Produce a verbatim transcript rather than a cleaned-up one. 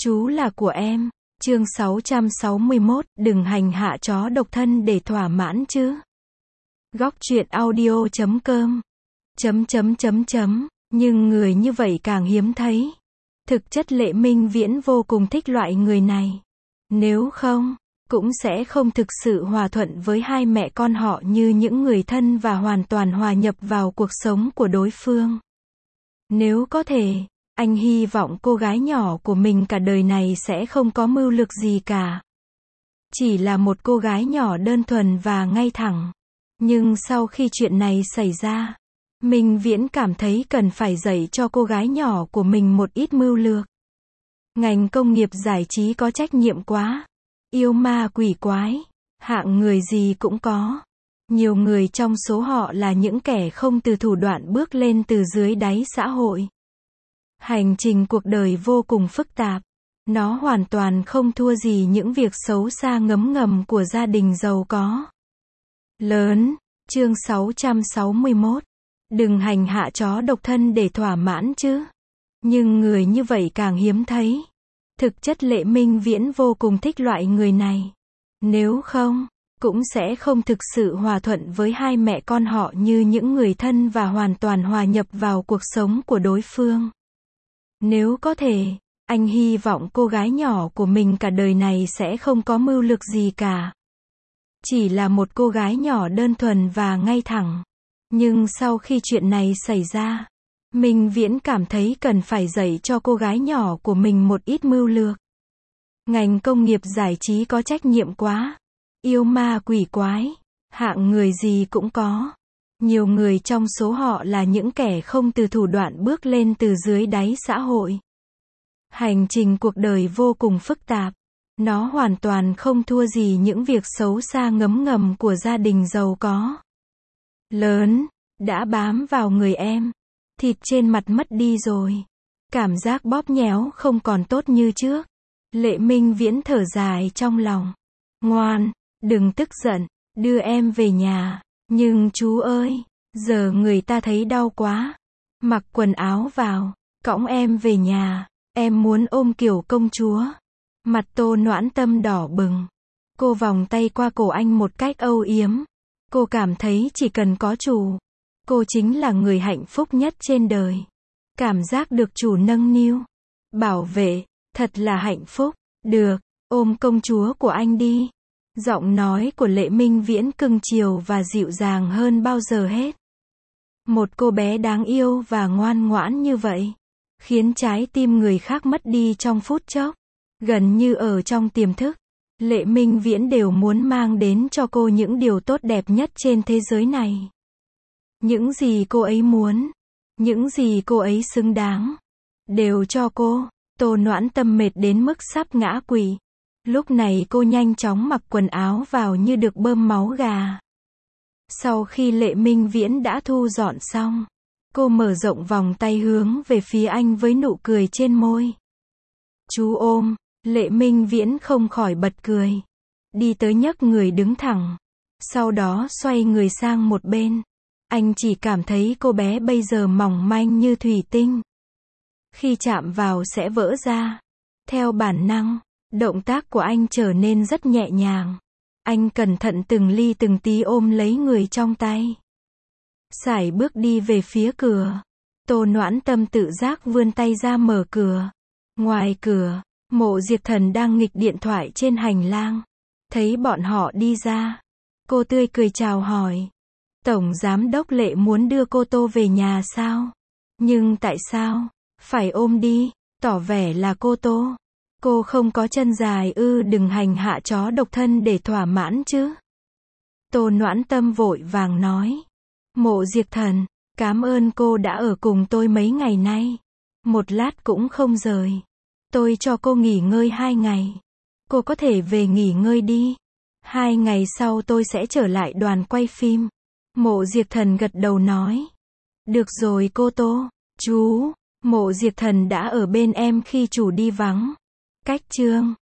Chú là của em. Chương sáu trăm sáu mươi mốt, đừng hành hạ chó độc thân để thỏa mãn chứ. Góc truyện audio chấm com. Chấm chấm chấm chấm. Nhưng người như vậy càng hiếm thấy. Thực chất Lệ Minh Viễn vô cùng thích loại người này. Nếu không, cũng sẽ không thực sự hòa thuận với hai mẹ con họ như những người thân và hoàn toàn hòa nhập vào cuộc sống của đối phương. Nếu có thể, anh hy vọng cô gái nhỏ của mình cả đời này sẽ không có mưu lược gì cả. Chỉ là một cô gái nhỏ đơn thuần và ngay thẳng. Nhưng sau khi chuyện này xảy ra, Minh Viễn cảm thấy cần phải dạy cho cô gái nhỏ của mình một ít mưu lược. Ngành công nghiệp giải trí có trách nhiệm quá. Yêu ma quỷ quái, hạng người gì cũng có. Nhiều người trong số họ là những kẻ không từ thủ đoạn bước lên từ dưới đáy xã hội. Hành trình cuộc đời vô cùng phức tạp. Nó hoàn toàn không thua gì những việc xấu xa ngấm ngầm của gia đình giàu có. Lớn, chương sáu trăm sáu mươi mốt. Đừng hành hạ chó độc thân để thỏa mãn chứ. Nhưng người như vậy càng hiếm thấy. Thực chất Lệ Minh Viễn vô cùng thích loại người này. Nếu không, cũng sẽ không thực sự hòa thuận với hai mẹ con họ như những người thân và hoàn toàn hòa nhập vào cuộc sống của đối phương. Nếu có thể, anh hy vọng cô gái nhỏ của mình cả đời này sẽ không có mưu lược gì cả. Chỉ là một cô gái nhỏ đơn thuần và ngay thẳng. Nhưng sau khi chuyện này xảy ra, Minh Viễn cảm thấy cần phải dạy cho cô gái nhỏ của mình một ít mưu lược. Ngành công nghiệp giải trí có trách nhiệm quá. Yêu ma quỷ quái, hạng người gì cũng có. Nhiều người trong số họ là những kẻ không từ thủ đoạn bước lên từ dưới đáy xã hội. Hành trình cuộc đời vô cùng phức tạp. Nó hoàn toàn không thua gì những việc xấu xa ngấm ngầm của gia đình giàu có. Lớn, đã bám vào người em. Thịt trên mặt mất đi rồi. Cảm giác bóp nhéo không còn tốt như trước. Lệ Minh Viễn thở dài trong lòng. Ngoan, đừng tức giận, đưa em về nhà. Nhưng chú ơi, giờ người ta thấy đau quá. Mặc quần áo vào, cõng em về nhà. Em muốn ôm kiểu công chúa. Mặt Tô Noãn Tâm đỏ bừng. Cô vòng tay qua cổ anh một cách âu yếm. Cô cảm thấy chỉ cần có chủ, cô chính là người hạnh phúc nhất trên đời. Cảm giác được chủ nâng niu, bảo vệ, thật là hạnh phúc. Được, ôm công chúa của anh đi. Giọng nói của Lệ Minh Viễn cưng chiều và dịu dàng hơn bao giờ hết. Một cô bé đáng yêu và ngoan ngoãn như vậy, khiến trái tim người khác mất đi trong phút chốc. Gần như ở trong tiềm thức, Lệ Minh Viễn đều muốn mang đến cho cô những điều tốt đẹp nhất trên thế giới này. Những gì cô ấy muốn, những gì cô ấy xứng đáng, đều cho cô. Tô Noãn Tâm mệt đến mức sắp ngã quỵ. Lúc này cô nhanh chóng mặc quần áo vào như được bơm máu gà. Sau khi Lệ Minh Viễn đã thu dọn xong, cô mở rộng vòng tay hướng về phía anh với nụ cười trên môi. Chú ôm. Lệ Minh Viễn không khỏi bật cười. Đi tới nhấc người đứng thẳng. Sau đó xoay người sang một bên. Anh chỉ cảm thấy cô bé bây giờ mỏng manh như thủy tinh. Khi chạm vào sẽ vỡ ra. Theo bản năng, động tác của anh trở nên rất nhẹ nhàng. Anh cẩn thận từng ly từng tí ôm lấy người trong tay. Sải bước đi về phía cửa. Tô Noãn Tâm tự giác vươn tay ra mở cửa. Ngoài cửa, Mộ Diệp Thần đang nghịch điện thoại trên hành lang. Thấy bọn họ đi ra, cô tươi cười chào hỏi. Tổng giám đốc Lệ muốn đưa cô Tô về nhà sao? Nhưng tại sao phải ôm đi? Tỏ vẻ là cô Tô, cô không có chân dài ư? Đừng hành hạ chó độc thân để thỏa mãn chứ. Tô Noãn Tâm vội vàng nói. Mộ Diệp Thần, cảm ơn cô đã ở cùng tôi mấy ngày nay. Một lát cũng không rời. Tôi cho cô nghỉ ngơi hai ngày. Cô có thể về nghỉ ngơi đi. Hai ngày sau tôi sẽ trở lại đoàn quay phim. Mộ Diệp Thần gật đầu nói. Được rồi cô Tô. Chú, Mộ Diệp Thần đã ở bên em khi chủ đi vắng. Cách chương